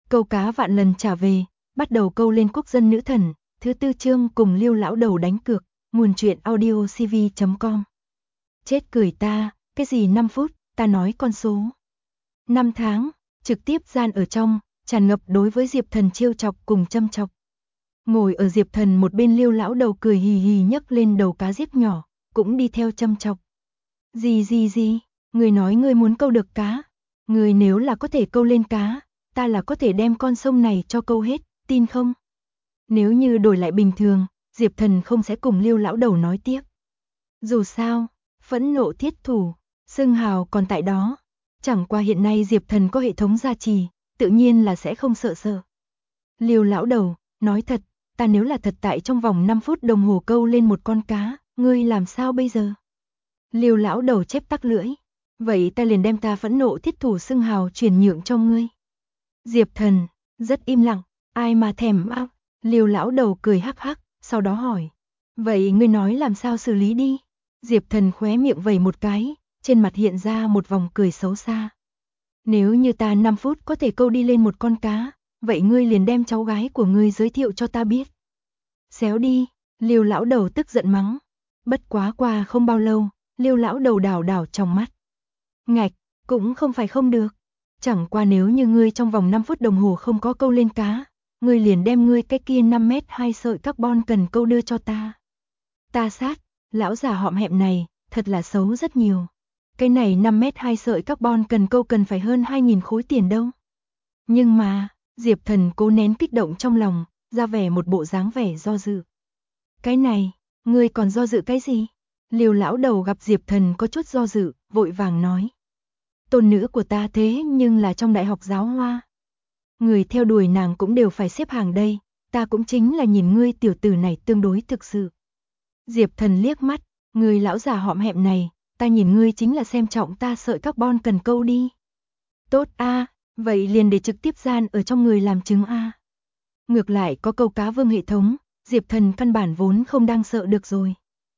Câu cá vạn lần trả về, bắt đầu câu lên quốc dân nữ thần, thứ 4 chương cùng Liêu lão đầu đánh cược, nguồn truyện audio cv.com. Chết cười ta, cái gì 5 phút, ta nói con số. 5 tháng, trực tiếp gian ở trong, tràn ngập đối với Diệp Thần trêu chọc cùng châm chọc. Ngồi ở Diệp Thần một bên Liêu lão đầu cười hì hì nhấc lên đầu cá diếp nhỏ, cũng đi theo châm chọc. Gì, người nói ngươi muốn câu được cá, người nếu là có thể câu lên cá, ta là có thể đem con sông này cho câu hết, tin không? Nếu như đổi lại bình thường, Diệp Thần không sẽ cùng Liêu lão đầu nói tiếp. Dù sao, phẫn nộ thiết thủ, xưng hào còn tại đó. Chẳng qua hiện nay Diệp Thần có hệ thống gia trì, tự nhiên là sẽ không sợ. Liêu lão đầu, nói thật, ta nếu là thật tại trong vòng 5 phút đồng hồ câu lên một con cá, ngươi làm sao bây giờ? Liêu lão đầu chép tắc lưỡi. Vậy ta liền đem ta phẫn nộ thiết thủ xưng hào truyền nhượng cho ngươi. Diệp Thần, rất im lặng, ai mà thèm ác. Liêu lão đầu cười hắc hắc, sau đó hỏi. Vậy ngươi nói làm sao xử lý đi? Diệp Thần khóe miệng vẩy một cái, trên mặt hiện ra một vòng cười xấu xa. Nếu như ta 5 phút có thể câu đi lên một con cá, vậy ngươi liền đem cháu gái của ngươi giới thiệu cho ta biết. Xéo đi, Liêu lão đầu tức giận mắng. Bất quá qua không bao lâu, Liêu lão đầu đảo trong mắt. Ngạch, cũng không phải không được. Chẳng qua nếu như ngươi trong vòng 5 phút đồng hồ không có câu lên cá, ngươi liền đem ngươi cái kia 5 mét 2 sợi carbon cần câu đưa cho ta. Ta sát, lão già họm hẹm này, thật là xấu rất nhiều. Cái này 5 mét 2 sợi carbon cần câu cần phải hơn 2.000 khối tiền đâu. Nhưng mà, Diệp Thần cố nén kích động trong lòng, ra vẻ một bộ dáng vẻ do dự. Cái này, ngươi còn do dự cái gì? Liêu lão đầu gặp Diệp Thần có chút do dự, vội vàng nói. Tôn nữ của ta thế nhưng là trong đại học giáo hoa. Người theo đuổi nàng cũng đều phải xếp hàng đây, ta cũng chính là nhìn ngươi tiểu tử này tương đối thực sự. Diệp Thần liếc mắt, người lão già họm hẹm này, ta nhìn ngươi chính là xem trọng ta sợi carbon cần câu đi. Tốt a, vậy liền để trực tiếp gian ở trong người làm chứng a. Ngược lại có câu cá vương hệ thống, Diệp Thần căn bản vốn không đang sợ được rồi.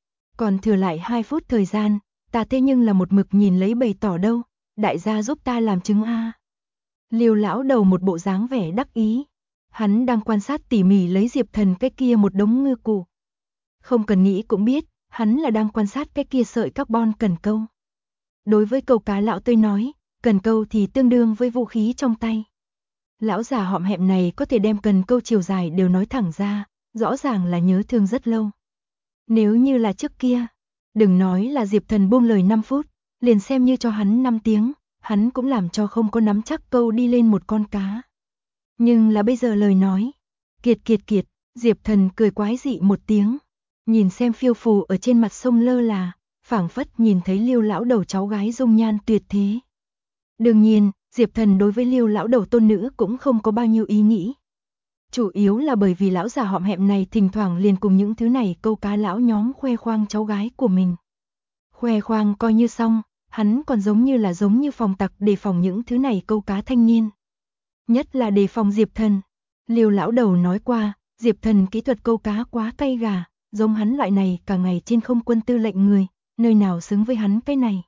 Còn thừa lại 2 phút thời gian, ta thế nhưng là một mực nhìn lấy bày tỏ đâu, đại gia giúp ta làm chứng a. Liêu lão đầu một bộ dáng vẻ đắc ý, hắn đang quan sát tỉ mỉ lấy Diệp Thần cái kia một đống ngư cụ. Không cần nghĩ cũng biết, hắn là đang quan sát cái kia sợi carbon cần câu. Đối với câu cá lão tôi nói, cần câu thì tương đương với vũ khí trong tay. Lão già họm hẹm này có thể đem cần câu chiều dài đều nói thẳng ra, rõ ràng là nhớ thương rất lâu. Nếu như là trước kia, đừng nói là Diệp Thần buông lời 5 phút, liền xem như cho hắn 5 tiếng, hắn cũng làm cho không có nắm chắc câu đi lên một con cá. Nhưng là bây giờ lời nói, kiệt, Diệp Thần cười quái dị một tiếng, nhìn xem phiêu phù ở trên mặt sông lơ là, phảng phất nhìn thấy Liêu lão đầu cháu gái dung nhan tuyệt thế. Đương nhiên, Diệp Thần đối với Liêu lão đầu tôn nữ cũng không có bao nhiêu ý nghĩ. Chủ yếu là bởi vì lão già họm hẹm này thỉnh thoảng liền cùng những thứ này câu cá lão nhóm khoe khoang cháu gái của mình. Khoe khoang coi như xong, hắn còn giống như phòng tặc đề phòng những thứ này câu cá thanh niên. Nhất là đề phòng Diệp Thần. Liêu lão đầu nói qua, Diệp Thần kỹ thuật câu cá quá cay gà, giống hắn loại này cả ngày trên không quân tư lệnh người, nơi nào xứng với hắn cái này.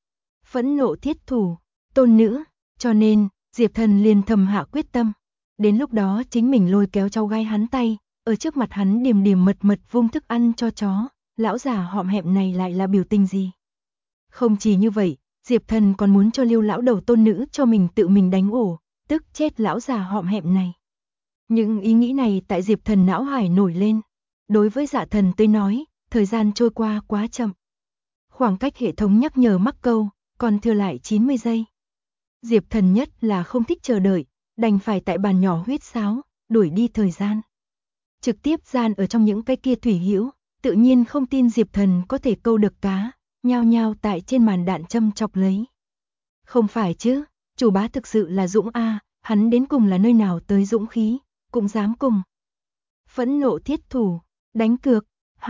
Phẫn nộ thiết thủ, tôn nữ, cho nên, Diệp Thần liền thầm hạ quyết tâm. Đến lúc đó chính mình lôi kéo cháu gái hắn tay, ở trước mặt hắn điềm mật vung thức ăn cho chó, lão già họm hẹm này lại là biểu tình gì. Không chỉ như vậy, Diệp Thần còn muốn cho Liêu lão đầu tôn nữ cho mình tự mình đánh ổ, tức chết lão già họm hẹm này. Những ý nghĩ này tại Diệp Thần não hải nổi lên. Đối với Dạ Thần tôi nói, thời gian trôi qua quá chậm. Khoảng cách hệ thống nhắc nhở mắc câu, còn thừa lại 90 giây. Diệp Thần nhất là không thích chờ đợi, đành phải tại bàn nhỏ huýt sáo, đuổi đi thời gian. Trực tiếp gian ở trong những cái kia thủy hữu, tự nhiên không tin Diệp Thần có thể câu được cá, nhao nhao tại trên màn đạn châm chọc lấy. Không phải chứ, chủ bá thực sự là dũng a, hắn đến cùng là nơi nào tới dũng khí, cũng dám cùng. Phẫn nộ thiết thủ, đánh cược,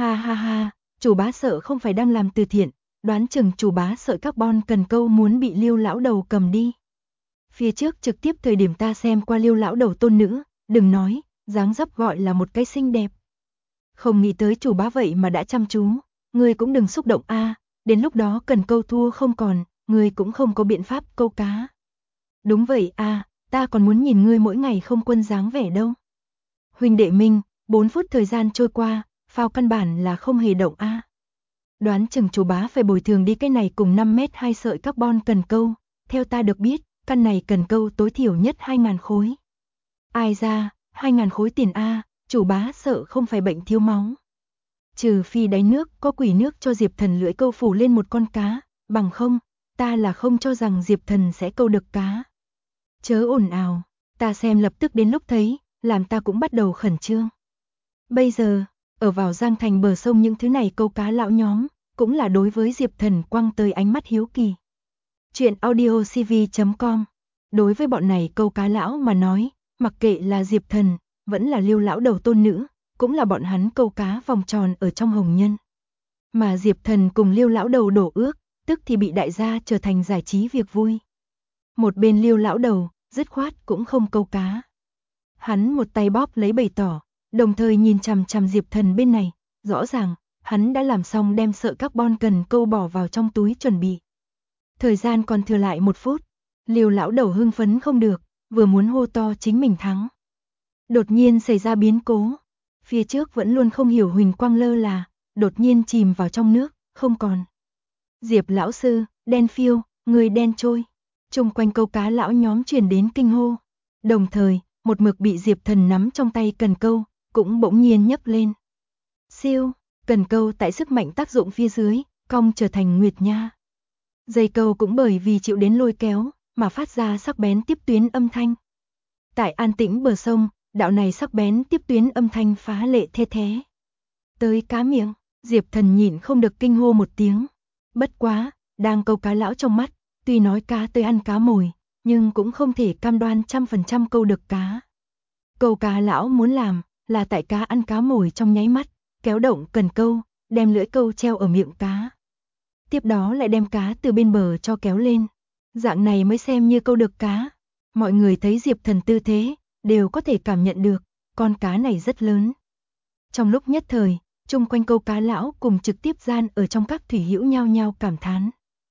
ha, chủ bá sợ không phải đang làm từ thiện, đoán chừng chủ bá sợ carbon cần câu muốn bị Liêu lão đầu cầm đi. Phía trước trực tiếp thời điểm ta xem qua Liêu lão đầu tôn nữ, đừng nói, dáng dấp gọi là một cái xinh đẹp. Không nghĩ tới chủ bá vậy mà đã chăm chú, ngươi cũng đừng xúc động a, đến lúc đó cần câu thua không còn, ngươi cũng không có biện pháp câu cá. Đúng vậy a, ta còn muốn nhìn ngươi mỗi ngày không quân dáng vẻ đâu. Huynh đệ Minh, 4 phút thời gian trôi qua, phao căn bản là không hề động a. Đoán chừng chủ bá phải bồi thường đi cái này cùng 5 mét 2 sợi carbon cần câu, theo ta được biết, căn này cần câu tối thiểu nhất 2.000 khối. Ai ra, 2.000 khối tiền a, chủ bá sợ không phải bệnh thiếu máu. Trừ phi đáy nước có quỷ nước cho Diệp Thần lưỡi câu phủ lên một con cá, bằng không, ta là không cho rằng Diệp Thần sẽ câu được cá. Chớ ồn ào, ta xem lập tức đến lúc thấy, làm ta cũng bắt đầu khẩn trương. Bây giờ, ở vào Giang Thành bờ sông những thứ này câu cá lão nhóm, cũng là đối với Diệp Thần quăng tới ánh mắt hiếu kỳ. Chuyện audiocv.com. Đối với bọn này câu cá lão mà nói, mặc kệ là Diệp Thần, vẫn là Lưu lão đầu tôn nữ, cũng là bọn hắn câu cá vòng tròn ở trong hồng nhân. Mà Diệp Thần cùng Lưu lão đầu đổ ước, tức thì bị đại gia trở thành giải trí việc vui. Một bên Lưu lão đầu, dứt khoát cũng không câu cá. Hắn một tay bóp lấy bày tỏ, đồng thời nhìn chằm chằm Diệp Thần bên này, rõ ràng, hắn đã làm xong đem sợi carbon cần câu bỏ vào trong túi chuẩn bị. Thời gian còn thừa lại 1 phút, Lưu lão đầu hưng phấn không được, vừa muốn hô to chính mình thắng. Đột nhiên xảy ra biến cố, phía trước vẫn luôn không hiểu huỳnh quang lơ là, đột nhiên chìm vào trong nước, không còn. Diệp lão sư, đen phiêu, người đen trôi. Chung quanh câu cá lão nhóm truyền đến kinh hô. Đồng thời, một mực bị Diệp Thần nắm trong tay cần câu, cũng bỗng nhiên nhấc lên. Siêu, cần câu tại sức mạnh tác dụng phía dưới, cong trở thành nguyệt nha. Dây câu cũng bởi vì chịu đến lôi kéo, mà phát ra sắc bén tiếp tuyến âm thanh. Tại an tĩnh bờ sông, đạo này sắc bén tiếp tuyến âm thanh phá lệ thê thế. Tới cá miệng, Diệp Thần nhịn không được kinh hô một tiếng. Bất quá, đang câu cá lão trong mắt, tuy nói cá tới ăn cá mồi, nhưng cũng không thể cam đoan 100% câu được cá. Câu cá lão muốn làm, là tại cá ăn cá mồi trong nháy mắt, kéo động cần câu, đem lưỡi câu treo ở miệng cá. Tiếp đó lại đem cá từ bên bờ cho kéo lên. Dạng này mới xem như câu được cá. Mọi người thấy Diệp Thần tư thế, đều có thể cảm nhận được, con cá này rất lớn. Trong lúc nhất thời, chung quanh câu cá lão cùng trực tiếp gian ở trong các thủy hữu nhao nhao cảm thán.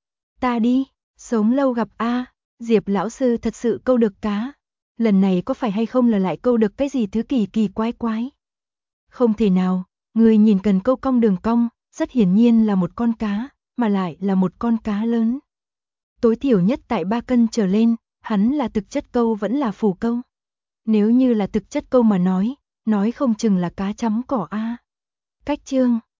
Ta đi, sống lâu gặp a, Diệp lão sư thật sự câu được cá. Lần này có phải hay không là lại câu được cái gì thứ kỳ kỳ quái quái? Không thể nào, người nhìn cần câu cong đường cong, rất hiển nhiên là một con cá, mà lại là một con cá lớn. Tối thiểu nhất tại 3 cân trở lên, hắn là thực chất câu vẫn là phù câu. Nếu như là thực chất câu mà nói không chừng là cá chấm cỏ a. Cách chương